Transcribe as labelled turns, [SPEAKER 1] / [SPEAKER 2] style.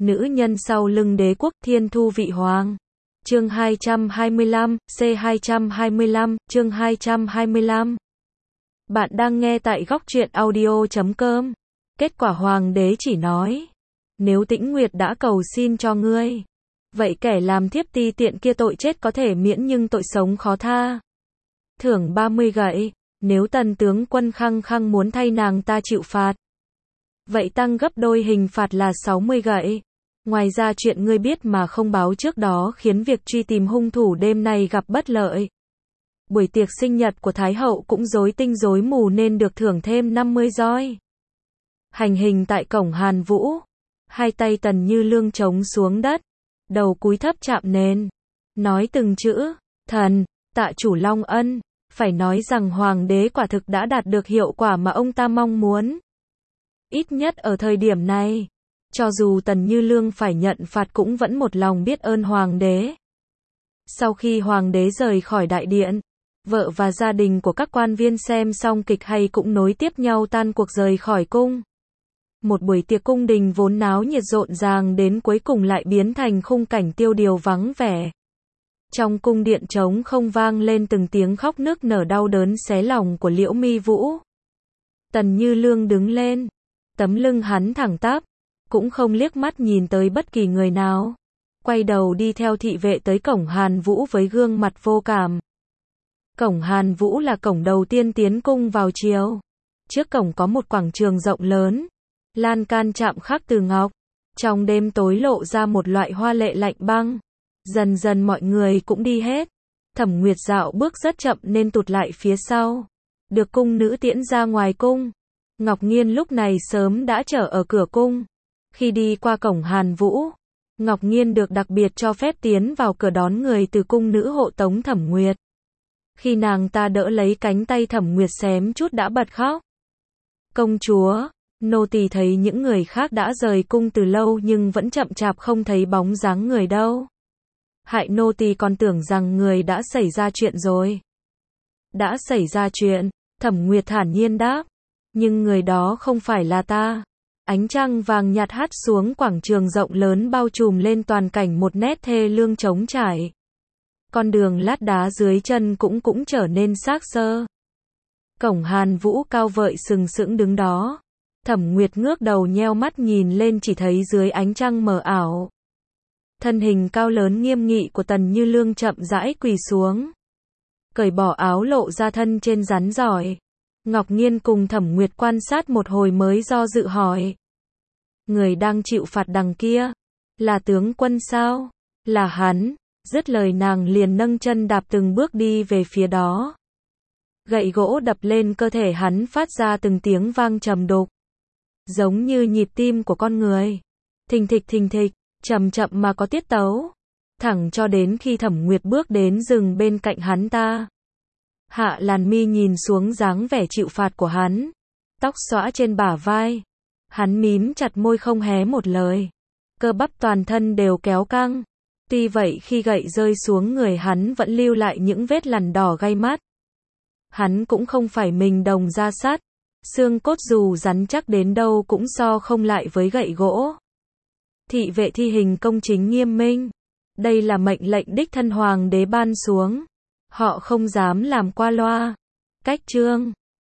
[SPEAKER 1] nữ nhân sau lưng đế quốc thiên thu vị hoàng. Chương 225, C225, chương 225. Bạn đang nghe tại góc truyện audio.com. Kết quả hoàng đế chỉ nói, nếu Tĩnh Nguyệt đã cầu xin cho ngươi, vậy kẻ làm thiếp ti tiện kia tội chết có thể miễn nhưng tội sống khó tha. Thưởng 30 gậy, nếu tần tướng quân khăng khăng muốn thay nàng ta chịu phạt, vậy tăng gấp đôi hình phạt là 60 gậy. Ngoài ra chuyện ngươi biết mà không báo trước đó khiến việc truy tìm hung thủ đêm nay gặp bất lợi. Buổi tiệc sinh nhật của Thái hậu cũng rối tinh rối mù nên được thưởng thêm 50 roi. Hành hình tại cổng Hàn Vũ, hai tay Tần Như Lương chống xuống đất, đầu cúi thấp chạm nền, nói từng chữ, thần, tạ chủ Long ân, phải nói rằng hoàng đế quả thực đã đạt được hiệu quả mà ông ta mong muốn. Ít nhất ở thời điểm này, cho dù Tần Như Lương phải nhận phạt cũng vẫn một lòng biết ơn hoàng đế. Sau khi hoàng đế rời khỏi đại điện, vợ và gia đình của các quan viên xem xong kịch hay cũng nối tiếp nhau tan cuộc rời khỏi cung. Một buổi tiệc cung đình vốn náo nhiệt rộn ràng đến cuối cùng lại biến thành khung cảnh tiêu điều vắng vẻ. Trong cung điện trống không vang lên từng tiếng khóc nức nở đau đớn xé lòng của Liễu Mi Vũ. Tần Như Lương đứng lên, tấm lưng hắn thẳng tắp, cũng không liếc mắt nhìn tới bất kỳ người nào. Quay đầu đi theo thị vệ tới cổng Hàn Vũ với gương mặt vô cảm. Cổng Hàn Vũ là cổng đầu tiên tiến cung vào chiều. Trước cổng có một quảng trường rộng lớn, lan can chạm khắc từ ngọc. Trong đêm tối lộ ra một loại hoa lệ lạnh băng. Dần dần mọi người cũng đi hết. Thẩm Nguyệt dạo bước rất chậm nên tụt lại phía sau. Được cung nữ tiễn ra ngoài cung. Ngọc Nghiên lúc này sớm đã chờ ở cửa cung. Khi đi qua cổng Hàn Vũ, Ngọc Nghiên được đặc biệt cho phép tiến vào cửa đón người từ cung nữ hộ tống Thẩm Nguyệt. Khi nàng ta đỡ lấy cánh tay Thẩm Nguyệt xém chút đã bật khóc. Công chúa, nô tỳ thấy những người khác đã rời cung từ lâu nhưng vẫn chậm chạp không thấy bóng dáng người đâu. Hại nô tỳ còn tưởng rằng người đã xảy ra chuyện rồi. Đã xảy ra chuyện, Thẩm Nguyệt thản nhiên đáp. Nhưng người đó không phải là ta. Ánh trăng vàng nhạt hắt xuống quảng trường rộng lớn bao trùm lên toàn cảnh một nét thê lương trống trải. Con đường lát đá dưới chân cũng trở nên xác xơ. Cổng Hàn Vũ cao vợi sừng sững đứng đó. Thẩm Nguyệt ngước đầu nheo mắt nhìn lên chỉ thấy dưới ánh trăng mờ ảo. Thân hình cao lớn nghiêm nghị của Tần Như Lương chậm rãi quỳ xuống. Cởi bỏ áo lộ ra thân trên rắn giỏi. Ngọc Nghiên cùng Thẩm Nguyệt quan sát một hồi mới do dự hỏi. Người đang chịu phạt đằng kia, là tướng quân sao? Là hắn. Dứt lời nàng liền nâng chân đạp từng bước đi về phía đó. Gậy gỗ đập lên cơ thể hắn phát ra từng tiếng vang trầm đục. Giống như nhịp tim của con người. Thình thịch, chậm chậm mà có tiết tấu. Thẳng cho đến khi Thẩm Nguyệt bước đến dừng bên cạnh hắn ta. Hạ Làn Mi nhìn xuống dáng vẻ chịu phạt của hắn. Tóc xõa trên bả vai. Hắn mím chặt môi không hé một lời. Cơ bắp toàn thân đều kéo căng. Tuy vậy khi gậy rơi xuống người hắn vẫn lưu lại những vết lằn đỏ gay mắt. Hắn cũng không phải mình đồng da sắt. Xương cốt dù rắn chắc đến đâu cũng so không lại với gậy gỗ. Thị vệ thi hình công chính nghiêm minh. Đây là mệnh lệnh đích thân hoàng đế ban xuống. Họ không dám làm qua loa. Cách chương